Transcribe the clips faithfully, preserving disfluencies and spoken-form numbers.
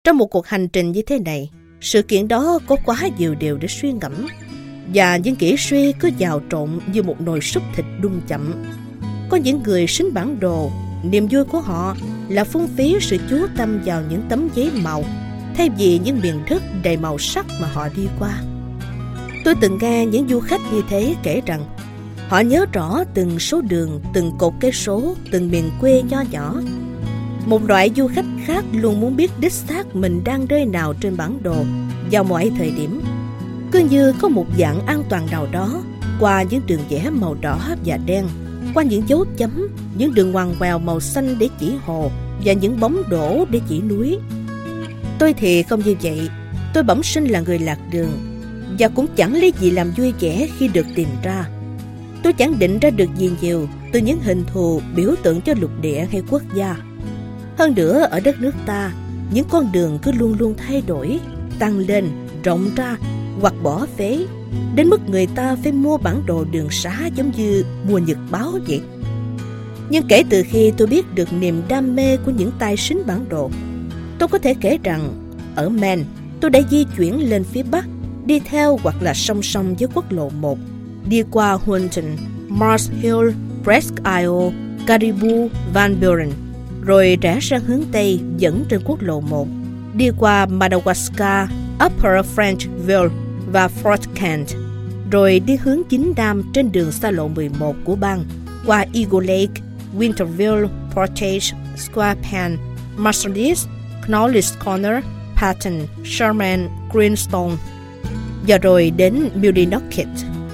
Trong một cuộc hành trình như thế này, sự kiện đó có quá nhiều điều để suy ngẫm, và những kỹ suy cứ nhào trộn như một nồi súp thịt đun chậm. Có những người xính bản đồ, niềm vui của họ là phung phí sự chú tâm vào những tấm giấy màu thay vì những miền đất đầy màu sắc mà họ đi qua. Tôi từng nghe những du khách như thế kể rằng họ nhớ rõ từng số đường, từng cột cây số, từng miền quê nho nhỏ. Một loại du khách khác luôn muốn biết đích xác mình đang nơi nào trên bản đồ vào mọi thời điểm. Cứ như có một dạng an toàn nào đó qua những đường vẽ màu đỏ và đen, qua những dấu chấm, những đường ngoằn ngoèo màu xanh để chỉ hồ và những bóng đổ để chỉ núi. Tôi thì không như vậy. Tôi bẩm sinh là người lạc đường, và cũng chẳng lấy gì làm vui vẻ khi được tìm ra. Tôi chẳng định ra được gì nhiều từ những hình thù biểu tượng cho lục địa hay quốc gia. Hơn nữa, ở đất nước ta, những con đường cứ luôn luôn thay đổi, tăng lên, rộng ra hoặc bỏ phế, đến mức người ta phải mua bản đồ đường xá giống như mua nhật báo vậy. Nhưng kể từ khi tôi biết được niềm đam mê của những tay xính bản đồ, tôi có thể kể rằng ở Maine, tôi đã di chuyển lên phía Bắc, đi theo hoặc là song song với quốc lộ một, đi qua Huntington, Mars Hill, Presque Isle, Caribou, Van Buren, rồi rẽ sang hướng Tây dẫn trên quốc lộ một, đi qua Madawaska, Upper Frenchville và Fort Kent, rồi đi hướng chính Nam trên đường xa lộ mười một của bang, qua Eagle Lake, Winterville, Portage, Square Pen, Marcellus, Knowles Corner, Patton, Sherman, Greenstone, và rồi đến Millinocket.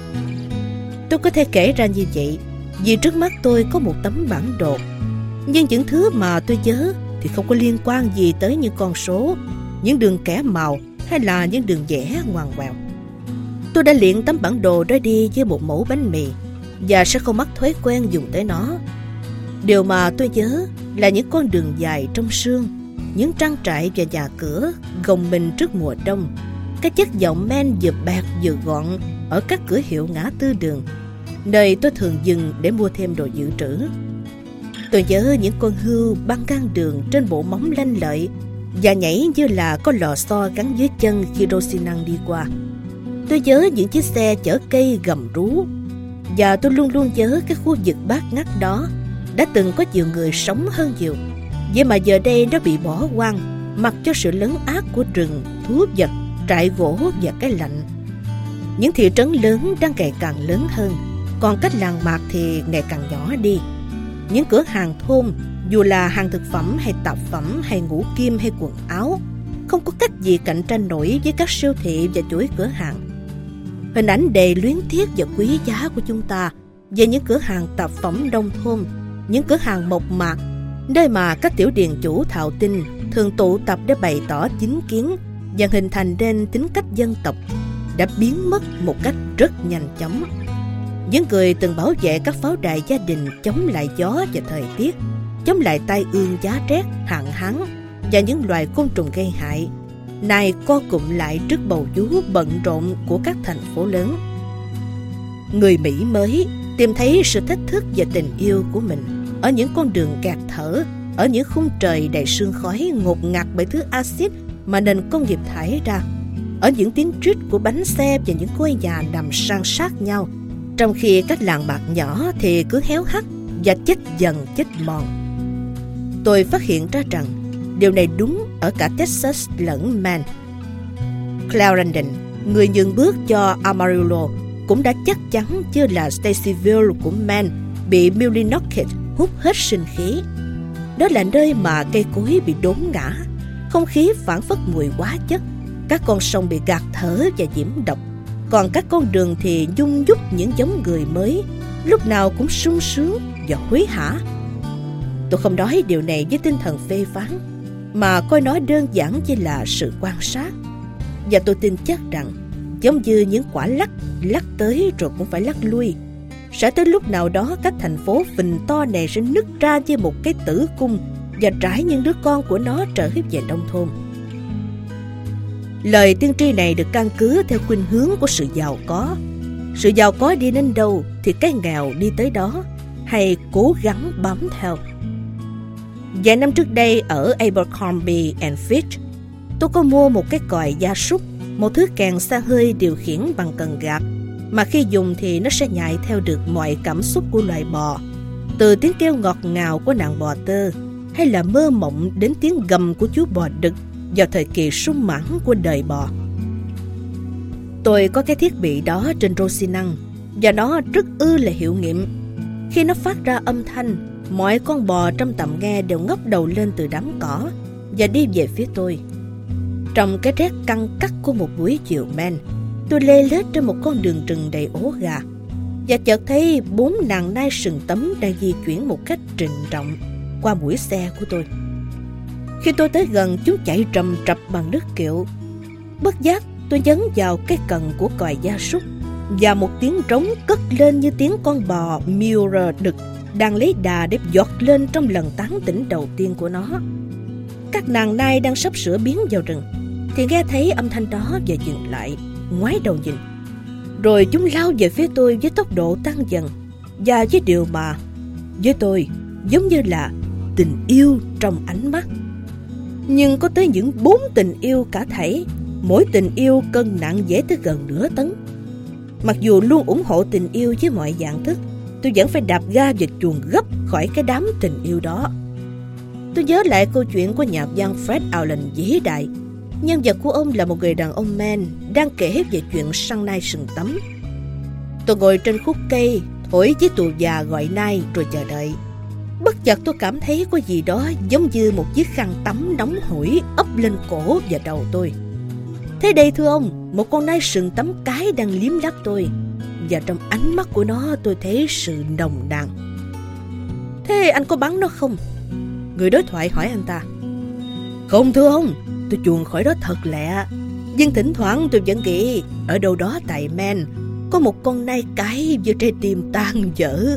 Tôi có thể kể ra như vậy vì trước mắt tôi có một tấm bản đồ, nhưng những thứ mà tôi nhớ thì không có liên quan gì tới những con số, những đường kẻ màu hay là những đường vẽ ngoằn ngoèo. Tôi đã luyện tấm bản đồ đó đi với một mẫu bánh mì và sẽ không mắc thói quen dùng tới nó. Điều mà tôi nhớ là những con đường dài trong sương, những trang trại và nhà cửa gồng mình trước mùa đông, cái chất giọng men vừa bạc vừa gọn ở các cửa hiệu ngã tư đường, nơi tôi thường dừng để mua thêm đồ dự trữ. Tôi nhớ những con hươu băng ngang đường trên bộ móng lanh lợi và nhảy như là có lò xo gắn dưới chân khi Rosinante đi qua. Tôi nhớ những chiếc xe chở cây gầm rú, và tôi luôn luôn nhớ cái khu vực bát ngát đó đã từng có nhiều người sống hơn nhiều, vậy mà giờ đây nó bị bỏ hoang mặc cho sự lấn át của rừng, thú vật, trại gỗ và cái lạnh. Những thị trấn lớn đang ngày càng lớn hơn, còn các làng mạc thì ngày càng nhỏ đi. Những cửa hàng thôn, dù là hàng thực phẩm hay tạp phẩm hay ngũ kim hay quần áo, không có cách gì cạnh tranh nổi với các siêu thị và chuỗi cửa hàng. Hình ảnh đầy luyến tiếc và quý giá của chúng ta về những cửa hàng tạp phẩm nông thôn, những cửa hàng mộc mạc, nơi mà các tiểu điền chủ thạo tinh thường tụ tập để bày tỏ chính kiến và hình thành nên tính cách dân tộc, đã biến mất một cách rất nhanh chóng. Những người từng bảo vệ các pháo đài gia đình chống lại gió và thời tiết, chống lại tai ương giá rét, hạn hán và những loài côn trùng gây hại, nay co cụm lại trước bầu vú bận rộn của các thành phố lớn. Người Mỹ mới tìm thấy sự thách thức và tình yêu của mình ở những con đường kẹt thở, ở những khung trời đầy sương khói ngột ngạt bởi thứ axit mà nền công nghiệp thải ra, ở những tiếng rít của bánh xe và những ngôi nhà nằm san sát nhau, trong khi các làng mạc nhỏ thì cứ héo hắt và chết dần chết mòn. Tôi phát hiện ra rằng điều này đúng ở cả Texas lẫn Maine. Clarendon, người nhường bước cho Amarillo, cũng đã chắc chắn chưa là Stacyville của Maine bị Millinocket hút hết sinh khí. Đó là nơi mà cây cối bị đốn ngã, không khí phảng phất mùi hóa chất, các con sông bị gạt thở và nhiễm độc, còn các con đường thì nhung nhúc những giống người mới, lúc nào cũng sung sướng và hối hả. Tôi không nói điều này với tinh thần phê phán, mà coi nó đơn giản chỉ là sự quan sát. Và tôi tin chắc rằng, giống như những quả lắc, lắc tới rồi cũng phải lắc lui, sẽ tới lúc nào đó các thành phố phình to này sẽ nứt ra như một cái tử cung và trải những đứa con của nó trở về nông thôn. Lời tiên tri này được căn cứ theo khuynh hướng của sự giàu có. Sự giàu có đi đến đâu thì cái nghèo đi tới đó, hay cố gắng bám theo. Vài năm trước đây ở Abercrombie and Fitch, tôi có mua một cái còi gia súc, một thứ kèn xa hơi điều khiển bằng cần gạt, mà khi dùng thì nó sẽ nhại theo được mọi cảm xúc của loài bò, từ tiếng kêu ngọt ngào của nàng bò tơ, hay là mơ mộng đến tiếng gầm của chú bò đực vào thời kỳ sung mãn của đời bò. Tôi có cái thiết bị đó trên rô xi năng, và nó rất ư là hiệu nghiệm. Khi nó phát ra âm thanh, mọi con bò trong tầm nghe đều ngóc đầu lên từ đám cỏ và đi về phía tôi. Trong cái rét căng cắt của một buổi chiều men, tôi lê lết trên một con đường rừng đầy ố gà, và chợt thấy bốn nàng nai sừng tấm đang di chuyển một cách trịnh trọng qua mũi xe của tôi. Khi tôi tới gần, chúng chạy rầm rập bằng nước kiệu. Bất giác tôi nhấn vào cái cần của còi gia súc, và một tiếng trống cất lên như tiếng con bò mule đực đang lấy đà để giọt lên trong lần tán tỉnh đầu tiên của nó. Các nàng nai đang sắp sửa biến vào rừng thì nghe thấy âm thanh đó và dừng lại, ngoái đầu nhìn. Rồi chúng lao về phía tôi với tốc độ tăng dần, và với điều mà với tôi giống như là tình yêu trong ánh mắt. Nhưng có tới những bốn tình yêu cả thảy, mỗi tình yêu cân nặng dễ tới gần nửa tấn. Mặc dù luôn ủng hộ tình yêu với mọi dạng thức, tôi vẫn phải đạp ga và chuồn gấp khỏi cái đám tình yêu đó. Tôi nhớ lại câu chuyện của nhà văn Fred Allen vĩ đại. Nhân vật của ông là một người đàn ông man đang kể về chuyện săn nai sừng tấm. Tôi ngồi trên khúc cây, thổi chiếc tù già gọi nai rồi chờ đợi. Bất chợt tôi cảm thấy có gì đó giống như một chiếc khăn tắm nóng hổi ấp lên cổ và đầu tôi. Thế đây thưa ông, một con nai sừng tấm cái đang liếm láp tôi, và trong ánh mắt của nó tôi thấy sự nồng nàn. Thế anh có bắn nó không? Người đối thoại hỏi anh ta. Không thưa ông, tôi chuồn khỏi đó thật lẹ. Nhưng thỉnh thoảng tôi vẫn nghĩ ở đâu đó tại Maine có một con nai cái với trái tim tan vỡ.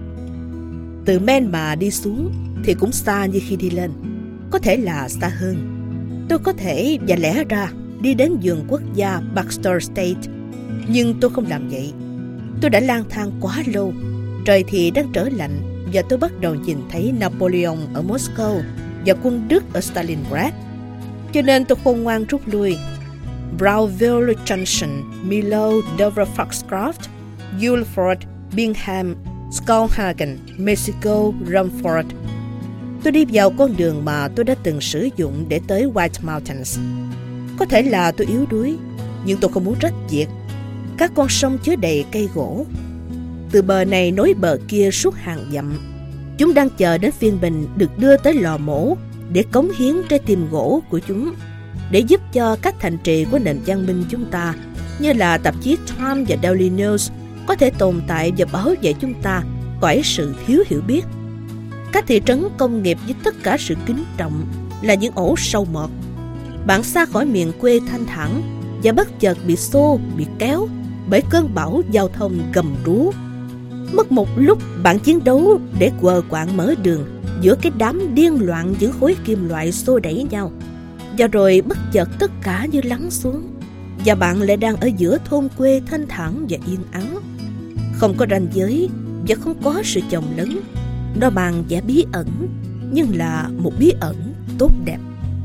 Từ Maine mà đi xuống thì cũng xa như khi đi lên, có thể là xa hơn. Tôi có thể và lẽ ra đi đến vườn quốc gia Baxter State, nhưng tôi không làm vậy. Tôi đã lang thang quá lâu, trời thì đang trở lạnh, và tôi bắt đầu nhìn thấy Napoleon ở Moscow và quân Đức ở Stalingrad. Cho nên tôi khôn ngoan rút lui. Brownville Junction, Milo, Dover Foxcroft, Guilford, Bingham, Skowhegan, Mexico, Rumford. Tôi đi vào con đường mà tôi đã từng sử dụng để tới White Mountains. Có thể là tôi yếu đuối, nhưng tôi không muốn trách việc. Các con sông chứa đầy cây gỗ, từ bờ này nối bờ kia suốt hàng dặm. Chúng đang chờ đến phiên mình được đưa tới lò mổ để cống hiến trái tim gỗ của chúng, để giúp cho các thành trì của nền văn minh chúng ta, như là tạp chí Time và Daily News, có thể tồn tại và bảo vệ chúng ta khỏi sự thiếu hiểu biết. Các thị trấn công nghiệp với tất cả sự kính trọng là những ổ sâu mọt. Bạn xa khỏi miền quê thanh thản và bất chợt bị xô, bị kéo bởi cơn bão giao thông gầm rú. Mất một lúc bạn chiến đấu để quờ quạng mở đường giữa cái đám điên loạn những khối kim loại xô đẩy nhau, và rồi bất chợt tất cả như lắng xuống, và bạn lại đang ở giữa thôn quê thanh thản và yên ắng, không có ranh giới và không có sự chồng lấn. Nó mang vẻ bí ẩn, nhưng là một bí ẩn tốt đẹp.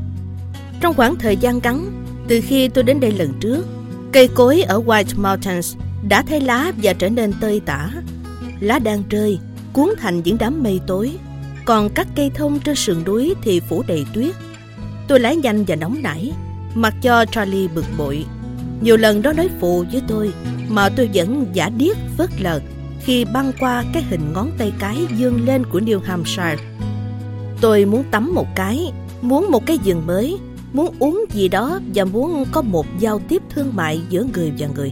Trong khoảng thời gian ngắn từ khi tôi đến đây lần trước, cây cối ở White Mountains đã thay lá và trở nên tơi tả. Lá đang rơi, cuốn thành những đám mây tối, còn các cây thông trên sườn núi thì phủ đầy tuyết. Tôi lái nhanh và nóng nảy, mặc cho Charlie bực bội. Nhiều lần nó nói phụ với tôi, mà tôi vẫn giả điếc phớt lờ khi băng qua cái hình ngón tay cái vươn lên của New Hampshire. Tôi muốn tắm một cái, muốn một cái giường mới, muốn uống gì đó và muốn có một giao tiếp thương mại giữa người và người.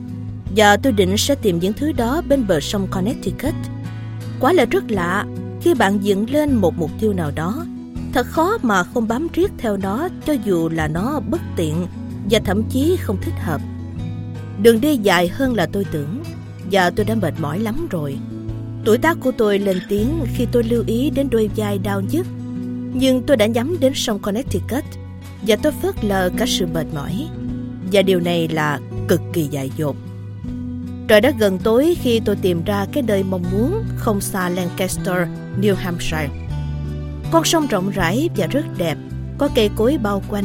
Và tôi định sẽ tìm những thứ đó bên bờ sông Connecticut. Quả là rất lạ, khi bạn dựng lên một mục tiêu nào đó, thật khó mà không bám riết theo nó, cho dù là nó bất tiện và thậm chí không thích hợp. Đường đi dài hơn là tôi tưởng, và tôi đã mệt mỏi lắm rồi. Tuổi tác của tôi lên tiếng khi tôi lưu ý đến đôi vai đau nhức, nhưng tôi đã nhắm đến sông Connecticut và tôi phớt lờ cả sự mệt mỏi, và điều này là cực kỳ dại dột. Trời đã gần tối khi tôi tìm ra cái nơi mong muốn, không xa Lancaster, New Hampshire. Con sông rộng rãi và rất đẹp, có cây cối bao quanh,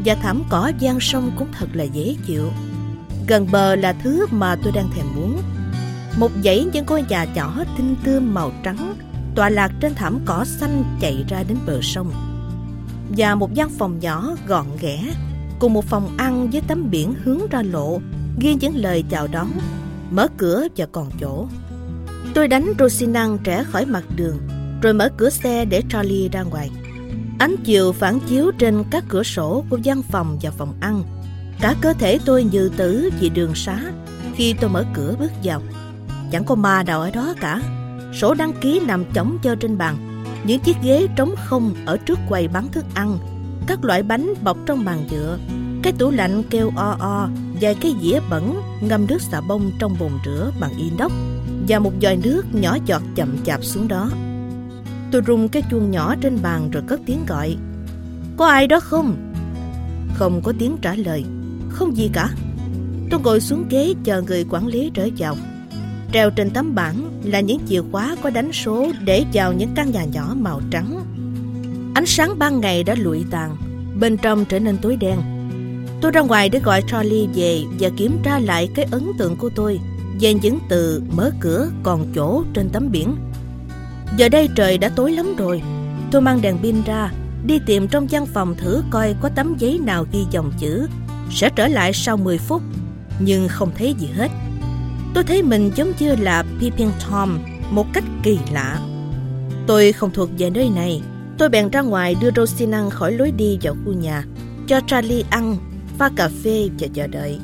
và thảm cỏ ven sông cũng thật là dễ chịu. Gần bờ là thứ mà tôi đang thèm muốn. Một dãy những ngôi nhà nhỏ tinh tươm màu trắng tọa lạc trên thảm cỏ xanh chạy ra đến bờ sông. Và một gian phòng nhỏ gọn ghẽ, cùng một phòng ăn với tấm biển hướng ra lộ, ghi những lời chào đón, mở cửa và còn chỗ. Tôi đánh Rosinante trẻ khỏi mặt đường, rồi mở cửa xe để Charlie ra ngoài. Ánh chiều phản chiếu trên các cửa sổ của văn phòng và phòng ăn. Cả cơ thể tôi như tử vì đường xá khi tôi mở cửa bước vào. Chẳng có ma nào ở đó cả. Sổ đăng ký nằm chõng chơ trên bàn, những chiếc ghế trống không ở trước quầy bán thức ăn, các loại bánh bọc trong màn nhựa, cái tủ lạnh kêu o o, vài cái dĩa bẩn ngâm nước xà bông trong bồn rửa bằng inox và một vòi nước nhỏ giọt chậm chạp xuống đó. Tôi rung cái chuông nhỏ trên bàn rồi cất tiếng gọi. Có ai đó không? Không có tiếng trả lời. Không gì cả. Tôi ngồi xuống ghế chờ người quản lý trở vào. Treo trên tấm bảng là những chìa khóa có đánh số để vào những căn nhà nhỏ màu trắng. Ánh sáng ban ngày đã lụi tàn, bên trong trở nên tối đen. Tôi ra ngoài để gọi Charlie về và kiểm tra lại cái ấn tượng của tôi về những từ mở cửa còn chỗ trên tấm biển. Giờ đây trời đã tối lắm rồi. Tôi mang đèn pin ra, đi tìm trong văn phòng thử coi có tấm giấy nào ghi dòng chữ sẽ trở lại sau mười phút, nhưng không thấy gì hết. Tôi thấy mình giống như là Peeping Tom một cách kỳ lạ. Tôi không thuộc về nơi này. Tôi bèn ra ngoài đưa Rosinante khỏi lối đi vào khu nhà, cho Charlie ăn, pha cà phê và chờ đợi.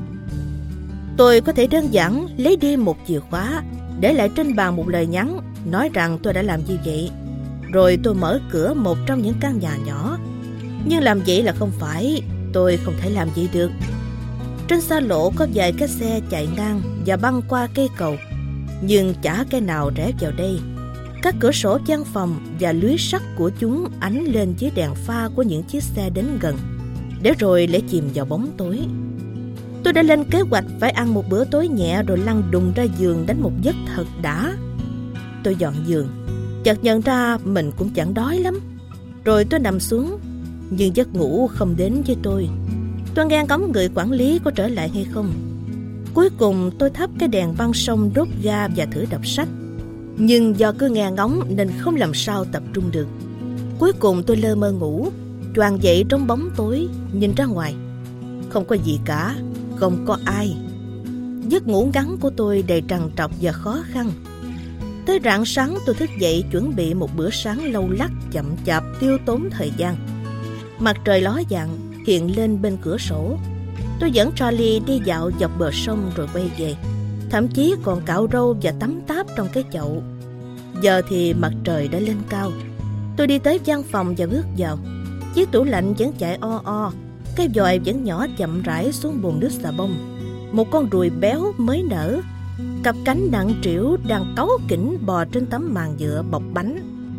Tôi có thể đơn giản lấy đi một chìa khóa, để lại trên bàn một lời nhắn nói rằng tôi đã làm như vậy. Rồi tôi mở cửa một trong những căn nhà nhỏ. Nhưng làm vậy là không phải. Tôi không thể làm vậy được. Trên xa lộ có vài cái xe chạy ngang và băng qua cây cầu, nhưng chả cái nào rẽ vào đây. Các cửa sổ văn phòng và lưới sắt của chúng ánh lên dưới đèn pha của những chiếc xe đến gần, để rồi lại chìm vào bóng tối. Tôi đã lên kế hoạch phải ăn một bữa tối nhẹ rồi lăn đùng ra giường đánh một giấc thật đã. Tôi dọn giường, chợt nhận ra mình cũng chẳng đói lắm. Rồi tôi nằm xuống, nhưng giấc ngủ không đến với tôi. Tôi nghe ngóng người quản lý có trở lại hay không. Cuối cùng tôi thắp cái đèn băng sông đốt ga và thử đọc sách. Nhưng do cứ nghe ngóng nên không làm sao tập trung được. Cuối cùng tôi lơ mơ ngủ, choàng dậy trong bóng tối, nhìn ra ngoài. Không có gì cả, không có ai. Giấc ngủ ngắn của tôi đầy trằn trọc và khó khăn. Tới rạng sáng tôi thức dậy chuẩn bị một bữa sáng lâu lắc chậm chạp tiêu tốn thời gian. Mặt trời ló dạng hiện lên bên cửa sổ. Tôi dẫn Charlie đi dạo dọc bờ sông rồi quay về, thậm chí còn cạo râu và tắm táp trong cái chậu. Giờ thì mặt trời đã lên cao. Tôi đi tới văn phòng và bước vào. Chiếc tủ lạnh vẫn chạy o o, cái vòi vẫn nhỏ chậm rãi xuống bồn nước xà bông. Một con ruồi béo mới nở, cặp cánh nặng trĩu đang cáu kỉnh bò trên tấm màn nhựa bọc bánh.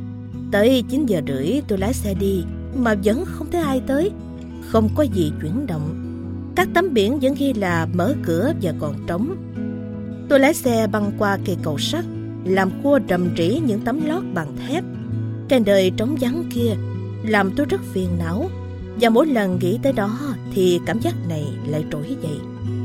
Tới chín giờ rưỡi tôi lái xe đi mà vẫn không thấy ai tới. Không có gì chuyển động. Các tấm biển vẫn ghi là mở cửa và còn trống. Tôi lái xe băng qua cây cầu sắt, làm khua rầm rĩ những tấm lót bằng thép. Cái nơi trống vắng kia làm tôi rất phiền não, và mỗi lần nghĩ tới đó thì cảm giác này lại trỗi dậy.